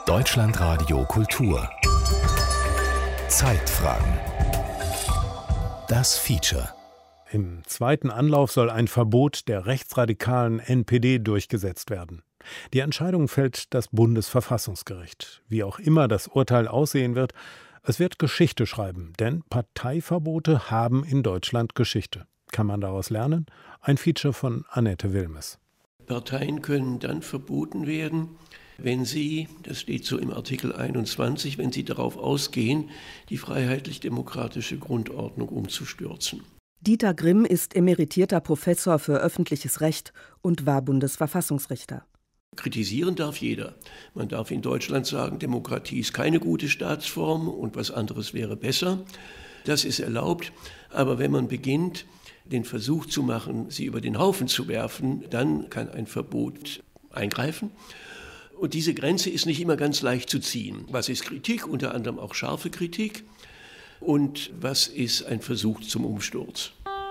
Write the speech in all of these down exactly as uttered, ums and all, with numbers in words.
Deutschlandradio Kultur. Zeitfragen. Das Feature. Im zweiten Anlauf soll ein Verbot der rechtsradikalen N P D durchgesetzt werden. Die Entscheidung fällt das Bundesverfassungsgericht. Wie auch immer das Urteil aussehen wird, es wird Geschichte schreiben, denn Parteiverbote haben in Deutschland Geschichte. Kann man daraus lernen? Ein Feature von Annette Wilmes. Parteien können dann verboten werden, wenn sie, das steht so im Artikel einundzwanzig, wenn sie darauf ausgehen, die freiheitlich-demokratische Grundordnung umzustürzen. Dieter Grimm ist emeritierter Professor für öffentliches Recht und war Bundesverfassungsrichter. Kritisieren darf jeder. Man darf in Deutschland sagen, Demokratie ist keine gute Staatsform und was anderes wäre besser. Das ist erlaubt. Aber wenn man beginnt, den Versuch zu machen, sie über den Haufen zu werfen, dann kann ein Verbot eingreifen. Und diese Grenze ist nicht immer ganz leicht zu ziehen. Was ist Kritik? Unter anderem auch scharfe Kritik. Und was ist ein Versuch zum Umsturz?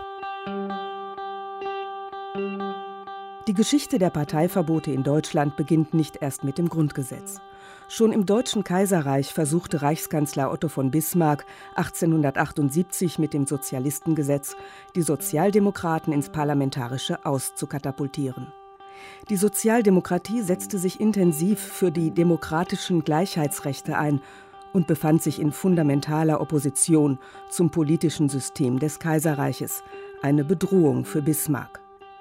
Die Geschichte der Parteiverbote in Deutschland beginnt nicht erst mit dem Grundgesetz. Schon im Deutschen Kaiserreich versuchte Reichskanzler Otto von Bismarck achtzehnhundertachtundsiebzig mit dem Sozialistengesetz die Sozialdemokraten ins Parlamentarische Aus zu katapultieren. Die Sozialdemokratie setzte sich intensiv für die demokratischen Gleichheitsrechte ein und befand sich in fundamentaler Opposition zum politischen System des Kaiserreiches, eine Bedrohung für Bismarck.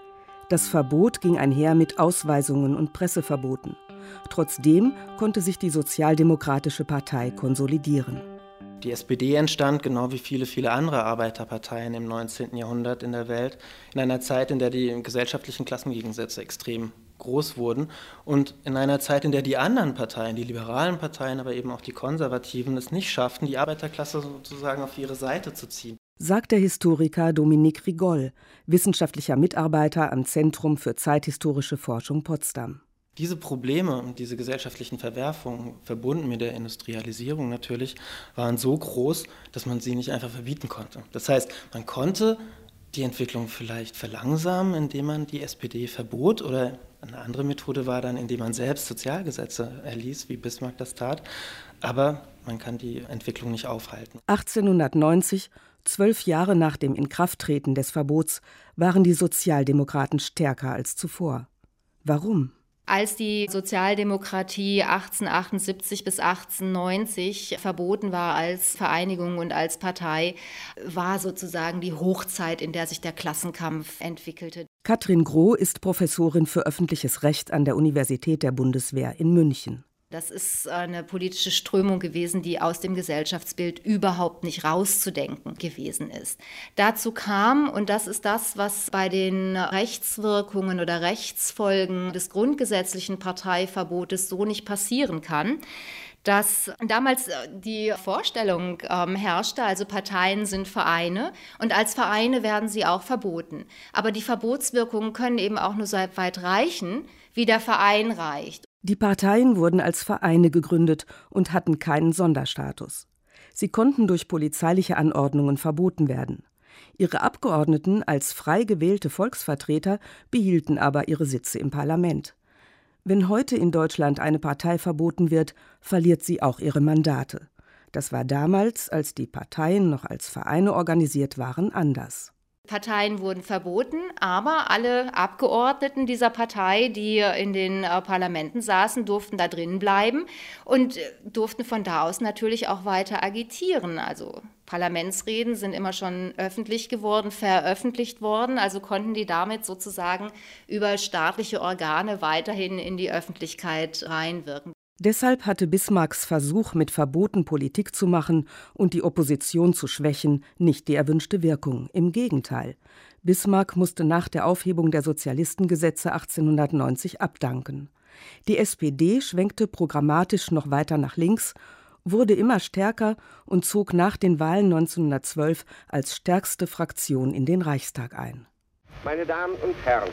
Das Verbot ging einher mit Ausweisungen und Presseverboten. Trotzdem konnte sich die Sozialdemokratische Partei konsolidieren. Die S P D entstand, genau wie viele, viele andere Arbeiterparteien im neunzehnten Jahrhundert in der Welt, in einer Zeit, in der die gesellschaftlichen Klassengegensätze extrem groß wurden und in einer Zeit, in der die anderen Parteien, die liberalen Parteien, aber eben auch die Konservativen, es nicht schafften, die Arbeiterklasse sozusagen auf ihre Seite zu ziehen. Sagt der Historiker Dominique Rigoll, wissenschaftlicher Mitarbeiter am Zentrum für zeithistorische Forschung Potsdam. Diese Probleme und diese gesellschaftlichen Verwerfungen, verbunden mit der Industrialisierung natürlich, waren so groß, dass man sie nicht einfach verbieten konnte. Das heißt, man konnte die Entwicklung vielleicht verlangsamen, indem man die S P D verbot, oder eine andere Methode war dann, indem man selbst Sozialgesetze erließ, wie Bismarck das tat. Aber man kann die Entwicklung nicht aufhalten. achtzehnhundertneunzig, zwölf Jahre nach dem Inkrafttreten des Verbots, waren die Sozialdemokraten stärker als zuvor. Warum? Als die Sozialdemokratie achtzehnhundertachtundsiebzig bis achtzehnhundertneunzig verboten war als Vereinigung und als Partei, war sozusagen die Hochzeit, in der sich der Klassenkampf entwickelte. Katrin Groh ist Professorin für öffentliches Recht an der Universität der Bundeswehr in München. Das ist eine politische Strömung gewesen, die aus dem Gesellschaftsbild überhaupt nicht rauszudenken gewesen ist. Dazu kam, und das ist das, was bei den Rechtswirkungen oder Rechtsfolgen des grundgesetzlichen Parteiverbotes so nicht passieren kann, dass damals die Vorstellung ähm, herrschte, also Parteien sind Vereine und als Vereine werden sie auch verboten. Aber die Verbotswirkungen können eben auch nur so weit reichen, wie der Verein reicht. Die Parteien wurden als Vereine gegründet und hatten keinen Sonderstatus. Sie konnten durch polizeiliche Anordnungen verboten werden. Ihre Abgeordneten als frei gewählte Volksvertreter behielten aber ihre Sitze im Parlament. Wenn heute in Deutschland eine Partei verboten wird, verliert sie auch ihre Mandate. Das war damals, als die Parteien noch als Vereine organisiert waren, anders. Parteien wurden verboten, aber alle Abgeordneten dieser Partei, die in den äh, Parlamenten saßen, durften da drin bleiben und äh, durften von da aus natürlich auch weiter agitieren. Also Parlamentsreden sind immer schon öffentlich geworden, veröffentlicht worden, also konnten die damit sozusagen über staatliche Organe weiterhin in die Öffentlichkeit reinwirken. Deshalb hatte Bismarcks Versuch, mit Verboten Politik zu machen und die Opposition zu schwächen, nicht die erwünschte Wirkung. Im Gegenteil. Bismarck musste nach der Aufhebung der Sozialistengesetze achtzehnhundertneunzig abdanken. Die S P D schwenkte programmatisch noch weiter nach links, wurde immer stärker und zog nach den Wahlen neunzehnhundertzwölf als stärkste Fraktion in den Reichstag ein. Meine Damen und Herren,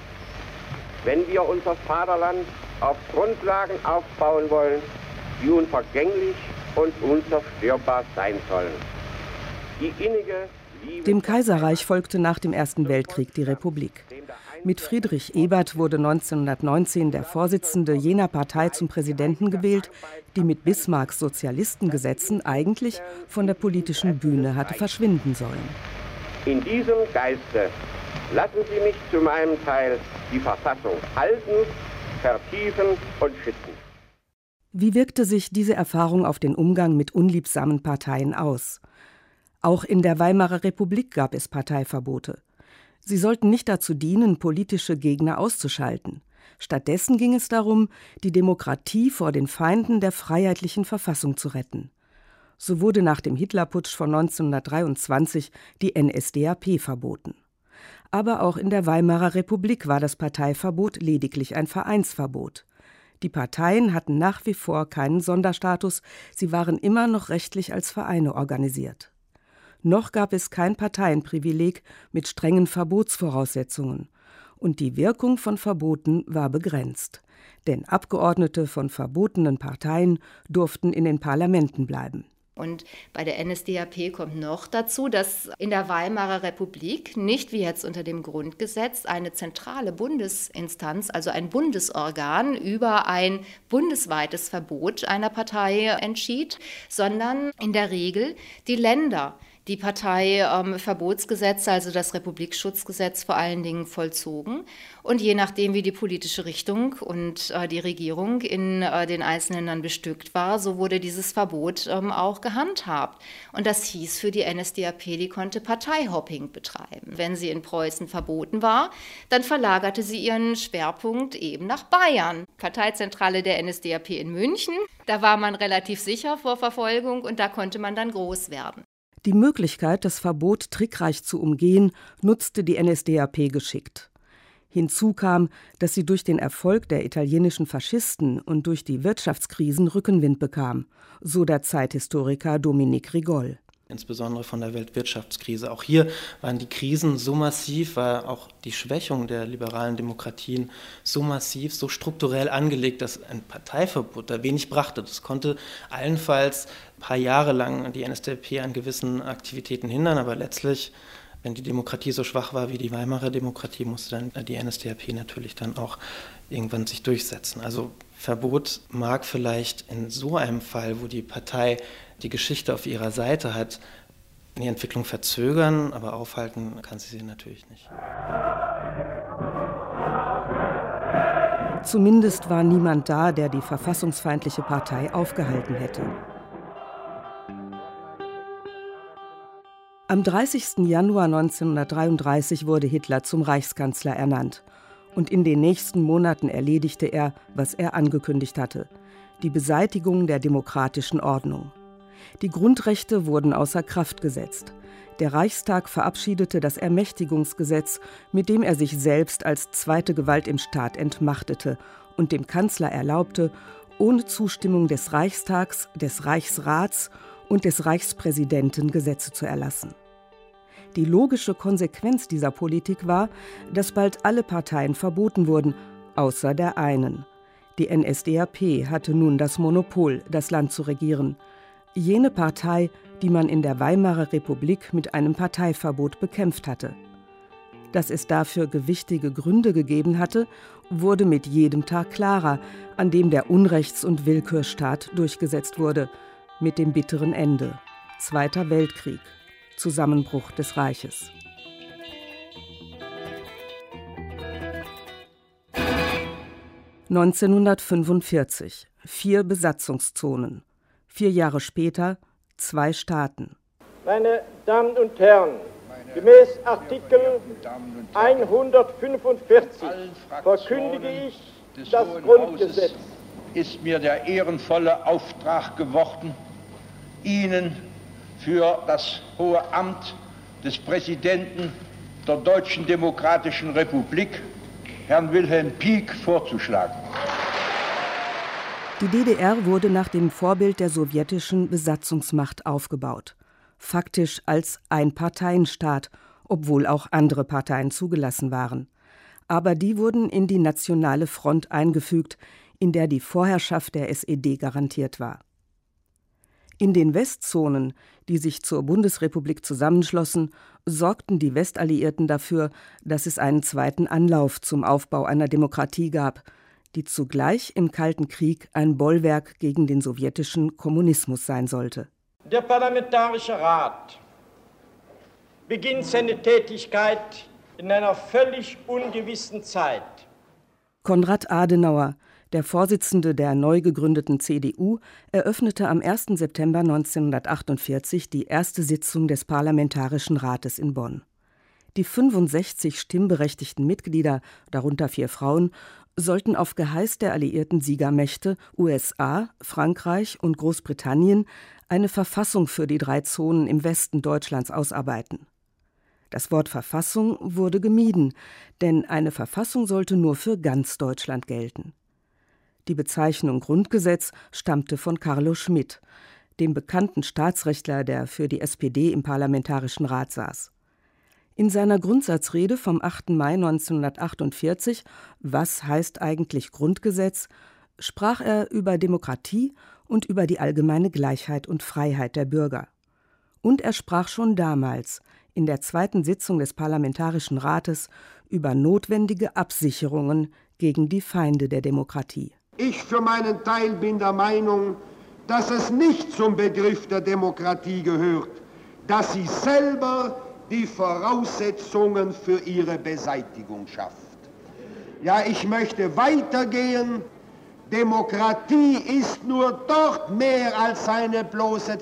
wenn wir unser Vaterland auf Grundlagen aufbauen wollen, die unvergänglich und unzerstörbar sein sollen. Die innige Liebe Dem Kaiserreich folgte nach dem Ersten Weltkrieg die Republik. Mit Friedrich Ebert wurde neunzehnhundertneunzehn der Vorsitzende jener Partei zum Präsidenten gewählt, die mit Bismarcks Sozialistengesetzen eigentlich von der politischen Bühne hatte verschwinden sollen. In diesem Geiste lassen Sie mich zu meinem Teil die Verfassung halten, vertiefen und schützen. Wie wirkte sich diese Erfahrung auf den Umgang mit unliebsamen Parteien aus? Auch in der Weimarer Republik gab es Parteiverbote. Sie sollten nicht dazu dienen, politische Gegner auszuschalten. Stattdessen ging es darum, die Demokratie vor den Feinden der freiheitlichen Verfassung zu retten. So wurde nach dem Hitlerputsch von neunzehnhundertdreiundzwanzig die N S D A P verboten. Aber auch in der Weimarer Republik war das Parteiverbot lediglich ein Vereinsverbot. Die Parteien hatten nach wie vor keinen Sonderstatus, sie waren immer noch rechtlich als Vereine organisiert. Noch gab es kein Parteienprivileg mit strengen Verbotsvoraussetzungen. Und die Wirkung von Verboten war begrenzt. Denn Abgeordnete von verbotenen Parteien durften in den Parlamenten bleiben. Und bei der N S D A P kommt noch dazu, dass in der Weimarer Republik nicht wie jetzt unter dem Grundgesetz eine zentrale Bundesinstanz, also ein Bundesorgan über ein bundesweites Verbot einer Partei entschied, sondern in der Regel die Länder die Parteiverbotsgesetze, ähm, also das Republikschutzgesetz vor allen Dingen vollzogen. Und je nachdem, wie die politische Richtung und äh, die Regierung in äh, den einzelnen Ländern bestückt war, so wurde dieses Verbot ähm, auch gehandhabt. Und das hieß für die N S D A P, die konnte Parteihopping betreiben. Wenn sie in Preußen verboten war, dann verlagerte sie ihren Schwerpunkt eben nach Bayern. Parteizentrale der N S D A P in München, da war man relativ sicher vor Verfolgung und da konnte man dann groß werden. Die Möglichkeit, das Verbot trickreich zu umgehen, nutzte die N S D A P geschickt. Hinzu kam, dass sie durch den Erfolg der italienischen Faschisten und durch die Wirtschaftskrisen Rückenwind bekam, so der Zeithistoriker Dominique Rigoll. Insbesondere von der Weltwirtschaftskrise. Auch hier waren die Krisen so massiv, war auch die Schwächung der liberalen Demokratien so massiv, so strukturell angelegt, dass ein Parteiverbot da wenig brachte. Das konnte allenfalls ein paar Jahre lang die N S D A P an gewissen Aktivitäten hindern, aber letztlich, wenn die Demokratie so schwach war wie die Weimarer Demokratie, musste dann die N S D A P natürlich dann auch irgendwann sich durchsetzen. Also Verbot mag vielleicht in so einem Fall, wo die Partei die Geschichte auf ihrer Seite hat, die Entwicklung verzögern, aber aufhalten kann sie sie natürlich nicht. Zumindest war niemand da, der die verfassungsfeindliche Partei aufgehalten hätte. Am dreißigsten Januar neunzehnhundertdreiunddreißig wurde Hitler zum Reichskanzler ernannt. Und in den nächsten Monaten erledigte er, was er angekündigt hatte: die Beseitigung der demokratischen Ordnung. Die Grundrechte wurden außer Kraft gesetzt. Der Reichstag verabschiedete das Ermächtigungsgesetz, mit dem er sich selbst als zweite Gewalt im Staat entmachtete und dem Kanzler erlaubte, ohne Zustimmung des Reichstags, des Reichsrats und des Reichspräsidenten Gesetze zu erlassen. Die logische Konsequenz dieser Politik war, dass bald alle Parteien verboten wurden, außer der einen. Die N S D A P hatte nun das Monopol, das Land zu regieren. Jene Partei, die man in der Weimarer Republik mit einem Parteiverbot bekämpft hatte. Dass es dafür gewichtige Gründe gegeben hatte, wurde mit jedem Tag klarer, an dem der Unrechts- und Willkürstaat durchgesetzt wurde, mit dem bitteren Ende. Zweiter Weltkrieg. Zusammenbruch des Reiches. neunzehnhundertfünfundvierzig. Vier Besatzungszonen. Vier Jahre später zwei Staaten. Meine Damen und Herren, gemäß Artikel hundertfünfundvierzig verkündige ich das Grundgesetz. Ist mir der ehrenvolle Auftrag geworden, Ihnen für das hohe Amt des Präsidenten der Deutschen Demokratischen Republik, Herrn Wilhelm Pieck, vorzuschlagen. Die D D R wurde nach dem Vorbild der sowjetischen Besatzungsmacht aufgebaut. Faktisch als Einparteienstaat, obwohl auch andere Parteien zugelassen waren. Aber die wurden in die Nationale Front eingefügt, in der die Vorherrschaft der S E D garantiert war. In den Westzonen, die sich zur Bundesrepublik zusammenschlossen, sorgten die Westalliierten dafür, dass es einen zweiten Anlauf zum Aufbau einer Demokratie gab, die zugleich im Kalten Krieg ein Bollwerk gegen den sowjetischen Kommunismus sein sollte. Der Parlamentarische Rat beginnt seine Tätigkeit in einer völlig ungewissen Zeit. Konrad Adenauer, der Vorsitzende der neu gegründeten C D U, eröffnete am ersten September neunzehnhundertachtundvierzig die erste Sitzung des Parlamentarischen Rates in Bonn. Die fünfundsechzig stimmberechtigten Mitglieder, darunter vier Frauen, sollten auf Geheiß der alliierten Siegermächte U S A, Frankreich und Großbritannien eine Verfassung für die drei Zonen im Westen Deutschlands ausarbeiten. Das Wort Verfassung wurde gemieden, denn eine Verfassung sollte nur für ganz Deutschland gelten. Die Bezeichnung Grundgesetz stammte von Carlo Schmitt, dem bekannten Staatsrechtler, der für die S P D im Parlamentarischen Rat saß. In seiner Grundsatzrede vom achten Mai neunzehnhundertachtundvierzig, Was heißt eigentlich Grundgesetz?, sprach er über Demokratie und über die allgemeine Gleichheit und Freiheit der Bürger. Und er sprach schon damals, in der zweiten Sitzung des Parlamentarischen Rates, über notwendige Absicherungen gegen die Feinde der Demokratie. Ich für meinen Teil bin der Meinung, dass es nicht zum Begriff der Demokratie gehört, dass sie selber die Voraussetzungen für ihre Beseitigung schafft. Ja, ich möchte weitergehen. Demokratie ist nur dort mehr als eine bloße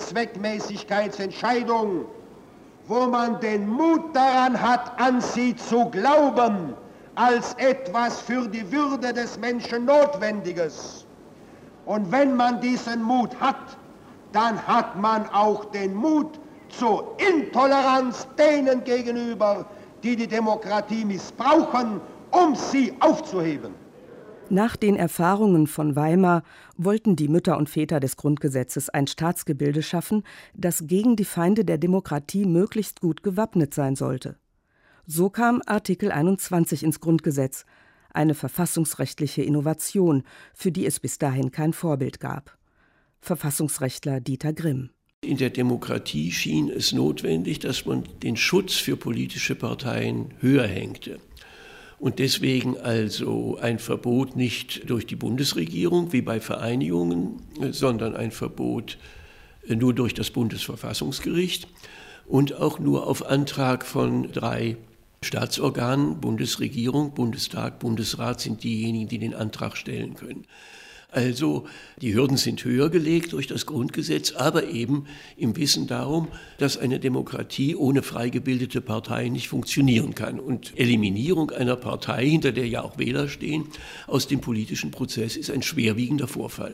Zweckmäßigkeitsentscheidung, wo man den Mut daran hat, an sie zu glauben, als etwas für die Würde des Menschen Notwendiges. Und wenn man diesen Mut hat, dann hat man auch den Mut zur Intoleranz denen gegenüber, die die Demokratie missbrauchen, um sie aufzuheben. Nach den Erfahrungen von Weimar wollten die Mütter und Väter des Grundgesetzes ein Staatsgebilde schaffen, das gegen die Feinde der Demokratie möglichst gut gewappnet sein sollte. So kam Artikel einundzwanzig ins Grundgesetz, eine verfassungsrechtliche Innovation, für die es bis dahin kein Vorbild gab. Verfassungsrechtler Dieter Grimm. In der Demokratie schien es notwendig, dass man den Schutz für politische Parteien höher hängte. Und deswegen also ein Verbot nicht durch die Bundesregierung wie bei Vereinigungen, sondern ein Verbot nur durch das Bundesverfassungsgericht und auch nur auf Antrag von drei Staatsorganen, Bundesregierung, Bundestag, Bundesrat sind diejenigen, die den Antrag stellen können. Also die Hürden sind höher gelegt durch das Grundgesetz, aber eben im Wissen darum, dass eine Demokratie ohne frei gebildete Parteien nicht funktionieren kann. Und Eliminierung einer Partei, hinter der ja auch Wähler stehen, aus dem politischen Prozess ist ein schwerwiegender Vorfall.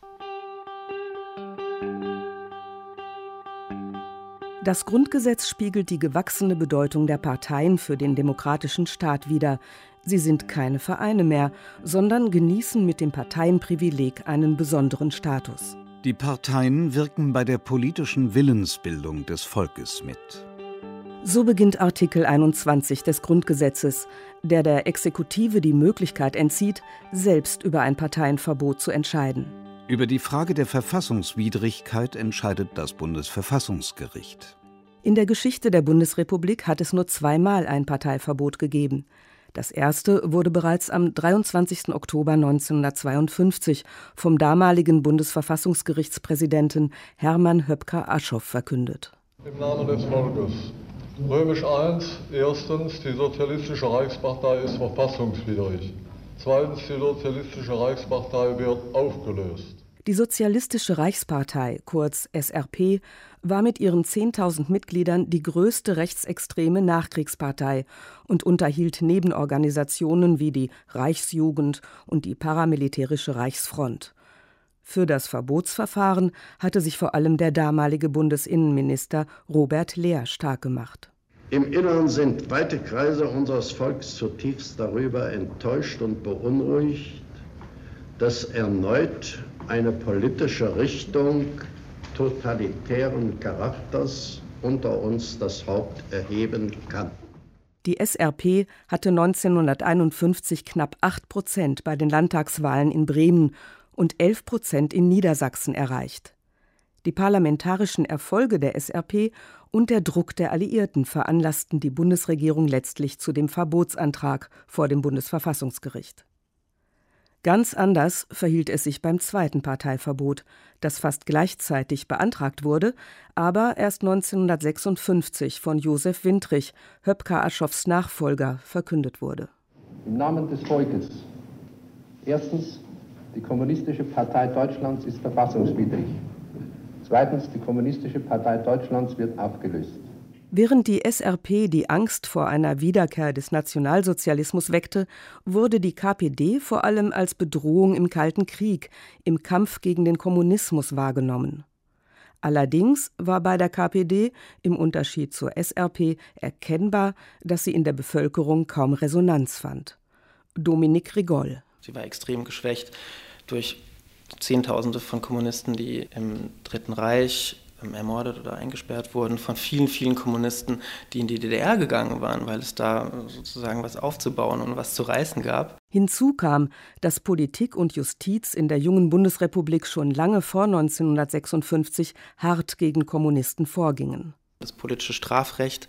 Das Grundgesetz spiegelt die gewachsene Bedeutung der Parteien für den demokratischen Staat wider. Sie sind keine Vereine mehr, sondern genießen mit dem Parteienprivileg einen besonderen Status. Die Parteien wirken bei der politischen Willensbildung des Volkes mit. So beginnt Artikel einundzwanzig des Grundgesetzes, der der Exekutive die Möglichkeit entzieht, selbst über ein Parteienverbot zu entscheiden. Über die Frage der Verfassungswidrigkeit entscheidet das Bundesverfassungsgericht. In der Geschichte der Bundesrepublik hat es nur zweimal ein Parteiverbot gegeben. Das erste wurde bereits am dreiundzwanzigsten Oktober neunzehnhundertzweiundfünfzig vom damaligen Bundesverfassungsgerichtspräsidenten Hermann Höpker-Aschoff verkündet. Im Namen des Volkes. Römisch eins. Erstens, die Sozialistische Reichspartei ist verfassungswidrig. Zweitens, die Sozialistische Reichspartei wird aufgelöst. Die Sozialistische Reichspartei, kurz S R P, war mit ihren zehntausend Mitgliedern die größte rechtsextreme Nachkriegspartei und unterhielt Nebenorganisationen wie die Reichsjugend und die paramilitärische Reichsfront. Für das Verbotsverfahren hatte sich vor allem der damalige Bundesinnenminister Robert Lehr stark gemacht. Im Inneren sind weite Kreise unseres Volkes zutiefst darüber enttäuscht und beunruhigt, dass erneut eine politische Richtung totalitären Charakters unter uns das Haupt erheben kann. Die S R P hatte neunzehnhunderteinundfünfzig knapp acht Prozent bei den Landtagswahlen in Bremen und elf Prozent in Niedersachsen erreicht. Die parlamentarischen Erfolge der S R P und der Druck der Alliierten veranlassten die Bundesregierung letztlich zu dem Verbotsantrag vor dem Bundesverfassungsgericht. Ganz anders verhielt es sich beim zweiten Parteiverbot, das fast gleichzeitig beantragt wurde, aber erst neunzehnhundertsechsundfünfzig von Josef Wintrich, Höpker-Aschoffs Nachfolger, verkündet wurde. Im Namen des Volkes. Erstens, die Kommunistische Partei Deutschlands ist verfassungswidrig. Zweitens, die Kommunistische Partei Deutschlands wird aufgelöst. Während die S R P die Angst vor einer Wiederkehr des Nationalsozialismus weckte, wurde die K P D vor allem als Bedrohung im Kalten Krieg, im Kampf gegen den Kommunismus wahrgenommen. Allerdings war bei der K P D im Unterschied zur S R P erkennbar, dass sie in der Bevölkerung kaum Resonanz fand. Dominique Rigoll. Sie war extrem geschwächt durch Zehntausende von Kommunisten, die im Dritten Reich ermordet oder eingesperrt wurden, von vielen, vielen Kommunisten, die in die D D R gegangen waren, weil es da sozusagen was aufzubauen und was zu reißen gab. Hinzu kam, dass Politik und Justiz in der jungen Bundesrepublik schon lange vor neunzehnhundertsechsundfünfzig hart gegen Kommunisten vorgingen. Das politische Strafrecht,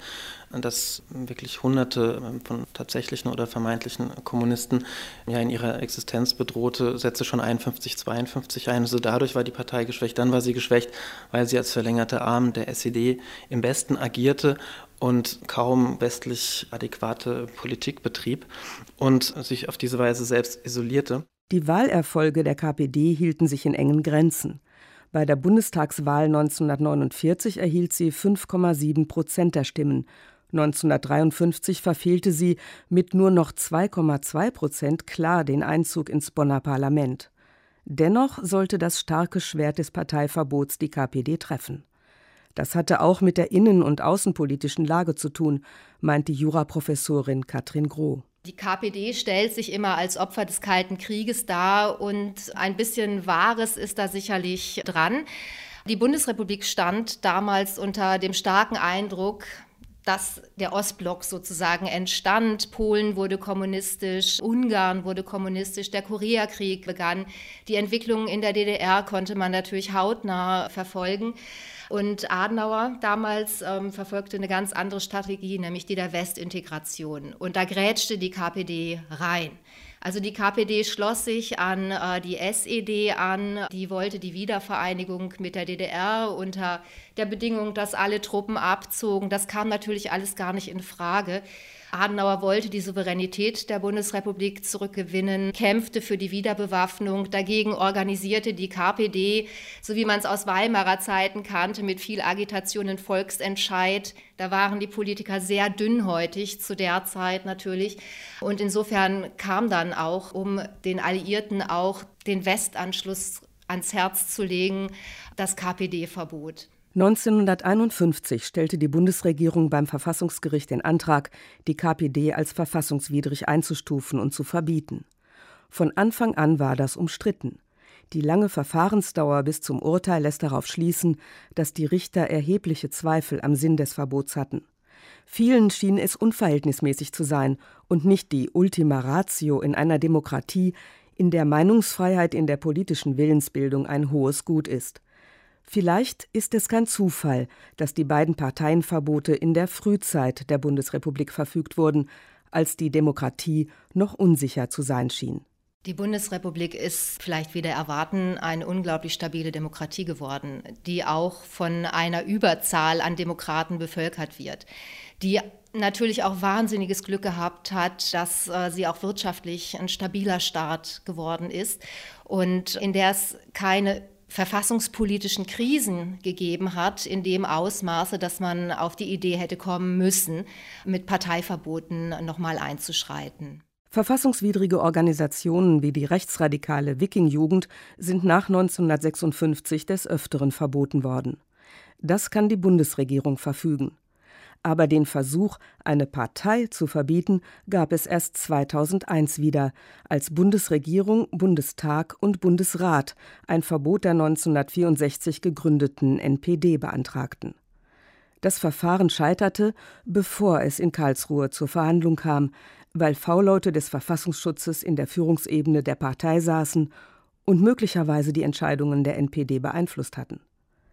das wirklich Hunderte von tatsächlichen oder vermeintlichen Kommunisten ja in ihrer Existenz bedrohte, setzte schon einundfünfzig, zweiundfünfzig ein. Also dadurch war die Partei geschwächt. Dann war sie geschwächt, weil sie als verlängerte Arm der S E D im Westen agierte und kaum westlich adäquate Politik betrieb und sich auf diese Weise selbst isolierte. Die Wahlerfolge der K P D hielten sich in engen Grenzen. Bei der Bundestagswahl neunzehnhundertneunundvierzig erhielt sie fünf Komma sieben Prozent der Stimmen. neunzehnhundertdreiundfünfzig verfehlte sie mit nur noch zwei Komma zwei Prozent klar den Einzug ins Bonner Parlament. Dennoch sollte das starke Schwert des Parteiverbots die K P D treffen. Das hatte auch mit der innen- und außenpolitischen Lage zu tun, meint die Juraprofessorin Katrin Groh. Die K P D stellt sich immer als Opfer des Kalten Krieges dar und ein bisschen Wahres ist da sicherlich dran. Die Bundesrepublik stand damals unter dem starken Eindruck, dass der Ostblock sozusagen entstand. Polen wurde kommunistisch, Ungarn wurde kommunistisch, der Koreakrieg begann. Die Entwicklungen in der D D R konnte man natürlich hautnah verfolgen. Und Adenauer damals ähm, verfolgte eine ganz andere Strategie, nämlich die der Westintegration. Und da grätschte die K P D rein. Also die K P D schloss sich an äh, die S E D an, die wollte die Wiedervereinigung mit der D D R unter der Bedingung, dass alle Truppen abzogen. Das kam natürlich alles gar nicht in Frage. Adenauer wollte die Souveränität der Bundesrepublik zurückgewinnen, kämpfte für die Wiederbewaffnung. Dagegen organisierte die K P D, so wie man es aus Weimarer Zeiten kannte, mit viel Agitation einen Volksentscheid. Da waren die Politiker sehr dünnhäutig zu der Zeit natürlich. Und insofern kam dann auch, um den Alliierten auch den Westanschluss ans Herz zu legen, das K P D-Verbot. neunzehnhunderteinundfünfzig stellte die Bundesregierung beim Verfassungsgericht den Antrag, die K P D als verfassungswidrig einzustufen und zu verbieten. Von Anfang an war das umstritten. Die lange Verfahrensdauer bis zum Urteil lässt darauf schließen, dass die Richter erhebliche Zweifel am Sinn des Verbots hatten. Vielen schien es unverhältnismäßig zu sein und nicht die Ultima Ratio in einer Demokratie, in der Meinungsfreiheit in der politischen Willensbildung ein hohes Gut ist. Vielleicht ist es kein Zufall, dass die beiden Parteienverbote in der Frühzeit der Bundesrepublik verfügt wurden, als die Demokratie noch unsicher zu sein schien. Die Bundesrepublik ist vielleicht wieder erwarten eine unglaublich stabile Demokratie geworden, die auch von einer Überzahl an Demokraten bevölkert wird, die natürlich auch wahnsinniges Glück gehabt hat, dass äh, sie auch wirtschaftlich ein stabiler Staat geworden ist und in der es keine verfassungspolitischen Krisen gegeben hat, in dem Ausmaße, dass man auf die Idee hätte kommen müssen, mit Parteiverboten nochmal einzuschreiten. Verfassungswidrige Organisationen wie die rechtsradikale Wiking-Jugend sind nach neunzehnhundertsechsundfünfzig des Öfteren verboten worden. Das kann die Bundesregierung verfügen. Aber den Versuch, eine Partei zu verbieten, gab es erst zweitausendeins wieder, als Bundesregierung, Bundestag und Bundesrat ein Verbot der neunzehnhundertvierundsechzig gegründeten N P D beantragten. Das Verfahren scheiterte, bevor es in Karlsruhe zur Verhandlung kam, weil V-Leute des Verfassungsschutzes in der Führungsebene der Partei saßen und möglicherweise die Entscheidungen der N P D beeinflusst hatten.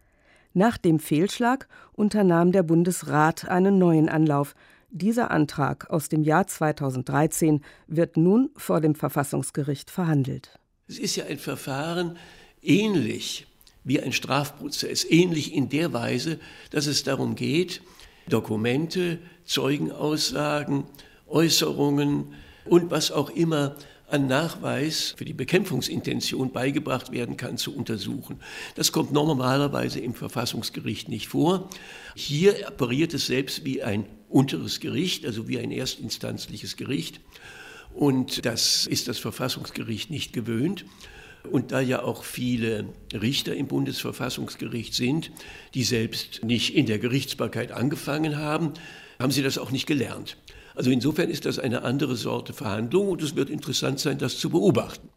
Nach dem Fehlschlag unternahm der Bundesrat einen neuen Anlauf. Dieser Antrag aus dem Jahr zweitausenddreizehn wird nun vor dem Verfassungsgericht verhandelt. Es ist ja ein Verfahren ähnlich wie ein Strafprozess, ähnlich in der Weise, dass es darum geht, Dokumente, Zeugenaussagen, Äußerungen und was auch immer an Nachweis für die Bekämpfungsintention beigebracht werden kann, zu untersuchen. Das kommt normalerweise im Verfassungsgericht nicht vor. Hier operiert es selbst wie ein unteres Gericht, also wie ein erstinstanzliches Gericht. Und das ist das Verfassungsgericht nicht gewöhnt. Und da ja auch viele Richter im Bundesverfassungsgericht sind, die selbst nicht in der Gerichtsbarkeit angefangen haben, haben sie das auch nicht gelernt. Also insofern ist das eine andere Sorte Verhandlung und es wird interessant sein, das zu beobachten.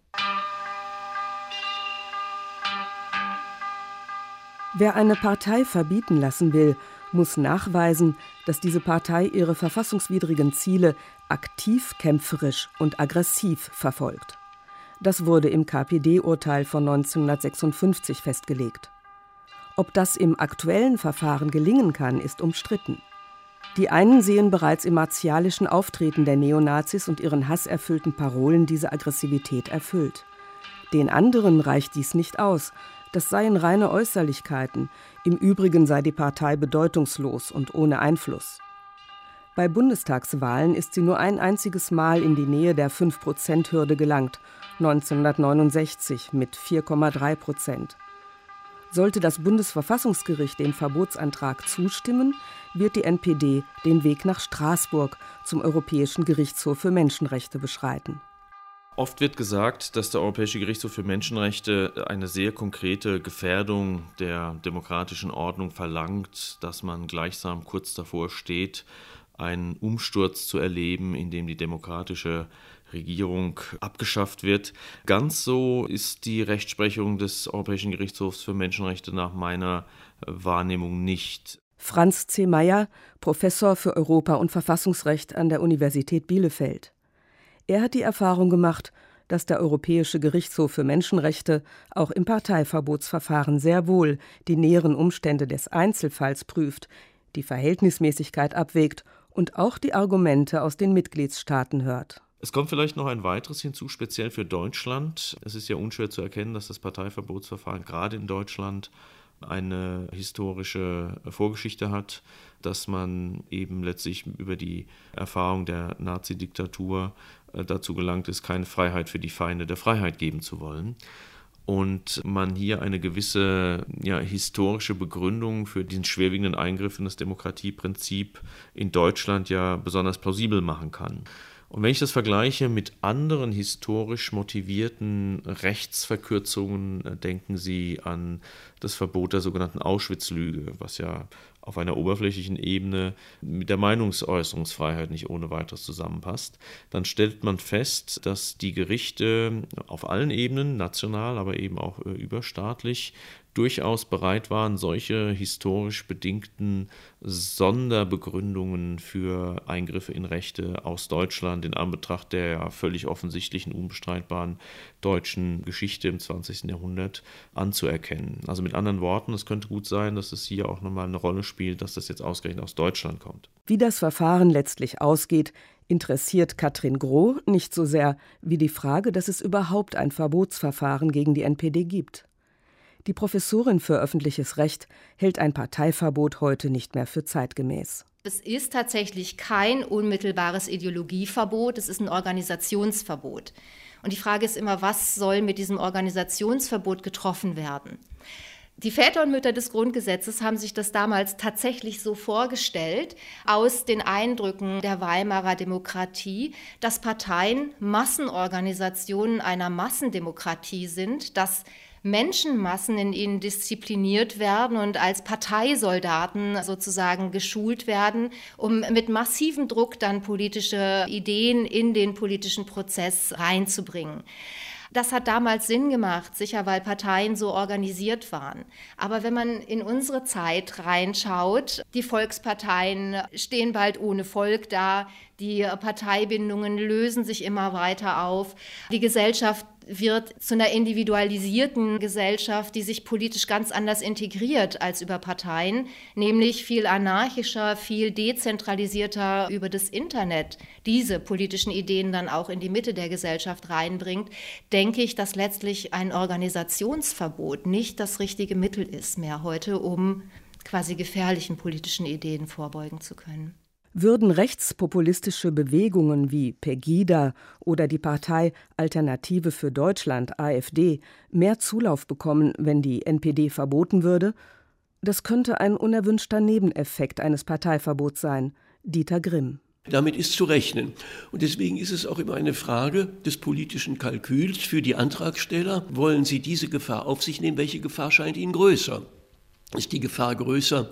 Wer eine Partei verbieten lassen will, muss nachweisen, dass diese Partei ihre verfassungswidrigen Ziele aktiv, kämpferisch und aggressiv verfolgt. Das wurde im K P D-Urteil von neunzehnhundertsechsundfünfzig festgelegt. Ob das im aktuellen Verfahren gelingen kann, ist umstritten. Die einen sehen bereits im martialischen Auftreten der Neonazis und ihren hasserfüllten Parolen diese Aggressivität erfüllt. Den anderen reicht dies nicht aus. Das seien reine Äußerlichkeiten. Im Übrigen sei die Partei bedeutungslos und ohne Einfluss. Bei Bundestagswahlen ist sie nur ein einziges Mal in die Nähe der fünf Prozent Hürde gelangt, neunzehnhundertneunundsechzig mit vier Komma drei Prozent. Sollte das Bundesverfassungsgericht dem Verbotsantrag zustimmen, wird die N P D den Weg nach Straßburg zum Europäischen Gerichtshof für Menschenrechte beschreiten. Oft wird gesagt, dass der Europäische Gerichtshof für Menschenrechte eine sehr konkrete Gefährdung der demokratischen Ordnung verlangt, dass man gleichsam kurz davor steht, einen Umsturz zu erleben, in dem die demokratische Regierung abgeschafft wird. Ganz so ist die Rechtsprechung des Europäischen Gerichtshofs für Menschenrechte nach meiner Wahrnehmung nicht. Franz C. Meyer, Professor für Europa- und Verfassungsrecht an der Universität Bielefeld. Er hat die Erfahrung gemacht, dass der Europäische Gerichtshof für Menschenrechte auch im Parteiverbotsverfahren sehr wohl die näheren Umstände des Einzelfalls prüft, die Verhältnismäßigkeit abwägt und auch die Argumente aus den Mitgliedstaaten hört. Es kommt vielleicht noch ein weiteres hinzu, speziell für Deutschland. Es ist ja unschwer zu erkennen, dass das Parteiverbotsverfahren gerade in Deutschland eine historische Vorgeschichte hat, dass man eben letztlich über die Erfahrung der Nazi-Diktatur dazu gelangt ist, keine Freiheit für die Feinde der Freiheit geben zu wollen. Und man hier eine gewisse ja, historische Begründung für diesen schwerwiegenden Eingriff in das Demokratieprinzip in Deutschland ja besonders plausibel machen kann. Und wenn ich das vergleiche mit anderen historisch motivierten Rechtsverkürzungen, denken Sie an das Verbot der sogenannten Auschwitz-Lüge, was ja auf einer oberflächlichen Ebene mit der Meinungsäußerungsfreiheit nicht ohne weiteres zusammenpasst, dann stellt man fest, dass die Gerichte auf allen Ebenen, national, aber eben auch überstaatlich, durchaus bereit waren, solche historisch bedingten Sonderbegründungen für Eingriffe in Rechte aus Deutschland in Anbetracht der ja völlig offensichtlichen, unbestreitbaren deutschen Geschichte im zwanzigsten Jahrhundert anzuerkennen. Also mit anderen Worten, es könnte gut sein, dass es hier auch nochmal eine Rolle spielt, dass das jetzt ausgerechnet aus Deutschland kommt. Wie das Verfahren letztlich ausgeht, interessiert Katrin Groh nicht so sehr wie die Frage, dass es überhaupt ein Verbotsverfahren gegen die N P D gibt. Die Professorin für öffentliches Recht hält ein Parteiverbot heute nicht mehr für zeitgemäß. Es ist tatsächlich kein unmittelbares Ideologieverbot, es ist ein Organisationsverbot. Und die Frage ist immer, was soll mit diesem Organisationsverbot getroffen werden? Die Väter und Mütter des Grundgesetzes haben sich das damals tatsächlich so vorgestellt, aus den Eindrücken der Weimarer Demokratie, dass Parteien Massenorganisationen einer Massendemokratie sind, dass Menschenmassen in ihnen diszipliniert werden und als Parteisoldaten sozusagen geschult werden, um mit massivem Druck dann politische Ideen in den politischen Prozess reinzubringen. Das hat damals Sinn gemacht, sicher weil Parteien so organisiert waren. Aber wenn man in unsere Zeit reinschaut, die Volksparteien stehen bald ohne Volk da, die Parteibindungen lösen sich immer weiter auf, die Gesellschaft wird zu einer individualisierten Gesellschaft, die sich politisch ganz anders integriert als über Parteien, nämlich viel anarchischer, viel dezentralisierter über das Internet, diese politischen Ideen dann auch in die Mitte der Gesellschaft reinbringt, denke ich, dass letztlich ein Organisationsverbot nicht das richtige Mittel ist mehr heute, um quasi gefährlichen politischen Ideen vorbeugen zu können. Würden rechtspopulistische Bewegungen wie Pegida oder die Partei Alternative für Deutschland, AfD, mehr Zulauf bekommen, wenn die N P D verboten würde? Das könnte ein unerwünschter Nebeneffekt eines Parteiverbots sein. Dieter Grimm. Damit ist zu rechnen. Und deswegen ist es auch immer eine Frage des politischen Kalküls für die Antragsteller. Wollen sie diese Gefahr auf sich nehmen? Welche Gefahr scheint ihnen größer? Ist die Gefahr größer,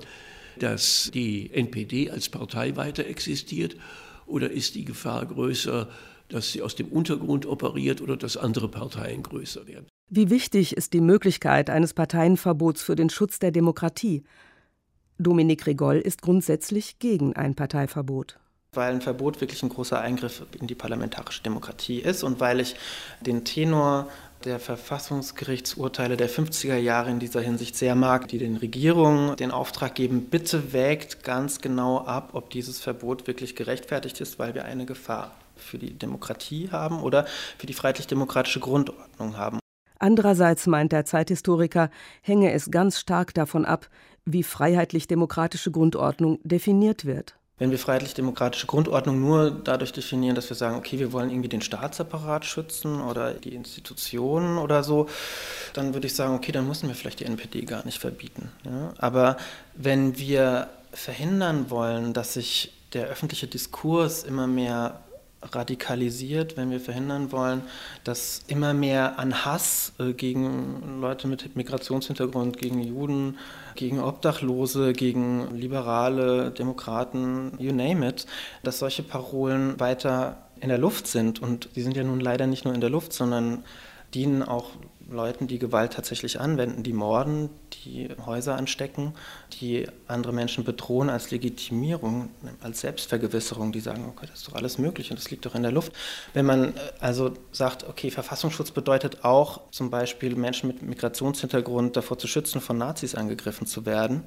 dass die N P D als Partei weiter existiert, oder ist die Gefahr größer, dass sie aus dem Untergrund operiert oder dass andere Parteien größer werden? Wie wichtig ist die Möglichkeit eines Parteienverbots für den Schutz der Demokratie? Dominique Rigoll ist grundsätzlich gegen ein Parteiverbot. Weil ein Verbot wirklich ein großer Eingriff in die parlamentarische Demokratie ist und weil ich den Tenor der Verfassungsgerichtsurteile der fünfziger Jahre in dieser Hinsicht sehr mag, die den Regierungen den Auftrag geben, bitte wägt ganz genau ab, ob dieses Verbot wirklich gerechtfertigt ist, weil wir eine Gefahr für die Demokratie haben oder für die freiheitlich-demokratische Grundordnung haben. Andererseits meint der Zeithistoriker, hänge es ganz stark davon ab, wie freiheitlich-demokratische Grundordnung definiert wird. Wenn wir freiheitlich-demokratische Grundordnung nur dadurch definieren, dass wir sagen, okay, wir wollen irgendwie den Staatsapparat schützen oder die Institutionen oder so, dann würde ich sagen, okay, dann müssen wir vielleicht die N P D gar nicht verbieten. Ja? Aber wenn wir verhindern wollen, dass sich der öffentliche Diskurs immer mehr radikalisiert, wenn wir verhindern wollen, dass immer mehr an Hass äh, gegen Leute mit Migrationshintergrund, gegen Juden, gegen Obdachlose, gegen Liberale, Demokraten, you name it, dass solche Parolen weiter in der Luft sind. Und die sind ja nun leider nicht nur in der Luft, sondern dienen auch Leuten, die Gewalt tatsächlich anwenden, die morden, die Häuser anstecken, die andere Menschen bedrohen als Legitimierung, als Selbstvergewisserung, die sagen, okay, das ist doch alles möglich und das liegt doch in der Luft. Wenn man also sagt, okay, Verfassungsschutz bedeutet auch zum Beispiel Menschen mit Migrationshintergrund davor zu schützen, von Nazis angegriffen zu werden,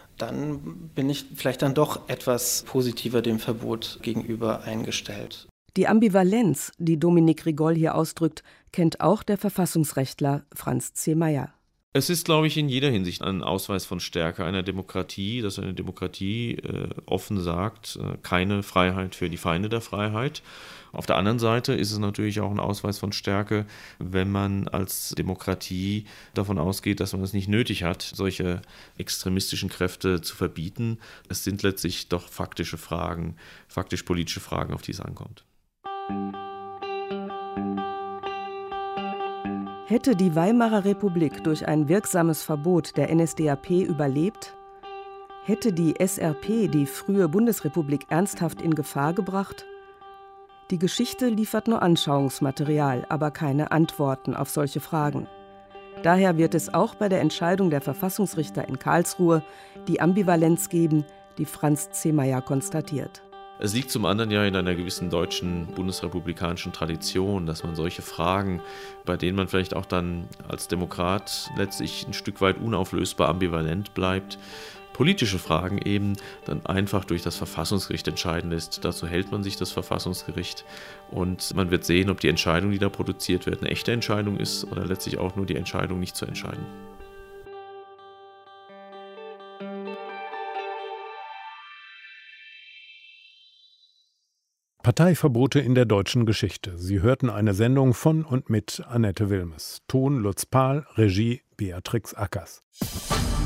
dann bin ich vielleicht dann doch etwas positiver dem Verbot gegenüber eingestellt. Die Ambivalenz, die Dominique Rigoll hier ausdrückt, kennt auch der Verfassungsrechtler Franz C. Meyer. Es ist, glaube ich, in jeder Hinsicht ein Ausweis von Stärke einer Demokratie, dass eine Demokratie äh, offen sagt, äh, keine Freiheit für die Feinde der Freiheit. Auf der anderen Seite ist es natürlich auch ein Ausweis von Stärke, wenn man als Demokratie davon ausgeht, dass man es nicht nötig hat, solche extremistischen Kräfte zu verbieten. Es sind letztlich doch faktische Fragen, faktisch-politische Fragen, auf die es ankommt. Hätte die Weimarer Republik durch ein wirksames Verbot der N S D A P überlebt? Hätte die S R P die frühe Bundesrepublik ernsthaft in Gefahr gebracht? Die Geschichte liefert nur Anschauungsmaterial, aber keine Antworten auf solche Fragen. Daher wird es auch bei der Entscheidung der Verfassungsrichter in Karlsruhe die Ambivalenz geben, die Franz C. Meyer konstatiert. Es liegt zum anderen ja in einer gewissen deutschen bundesrepublikanischen Tradition, dass man solche Fragen, bei denen man vielleicht auch dann als Demokrat letztlich ein Stück weit unauflösbar ambivalent bleibt, politische Fragen eben dann einfach durch das Verfassungsgericht entscheiden lässt. Dazu hält man sich das Verfassungsgericht und man wird sehen, ob die Entscheidung, die da produziert wird, eine echte Entscheidung ist oder letztlich auch nur die Entscheidung, nicht zu entscheiden. Parteiverbote in der deutschen Geschichte. Sie hörten eine Sendung von und mit Annette Wilmes. Ton Lutz Pahl, Regie Beatrix Ackers.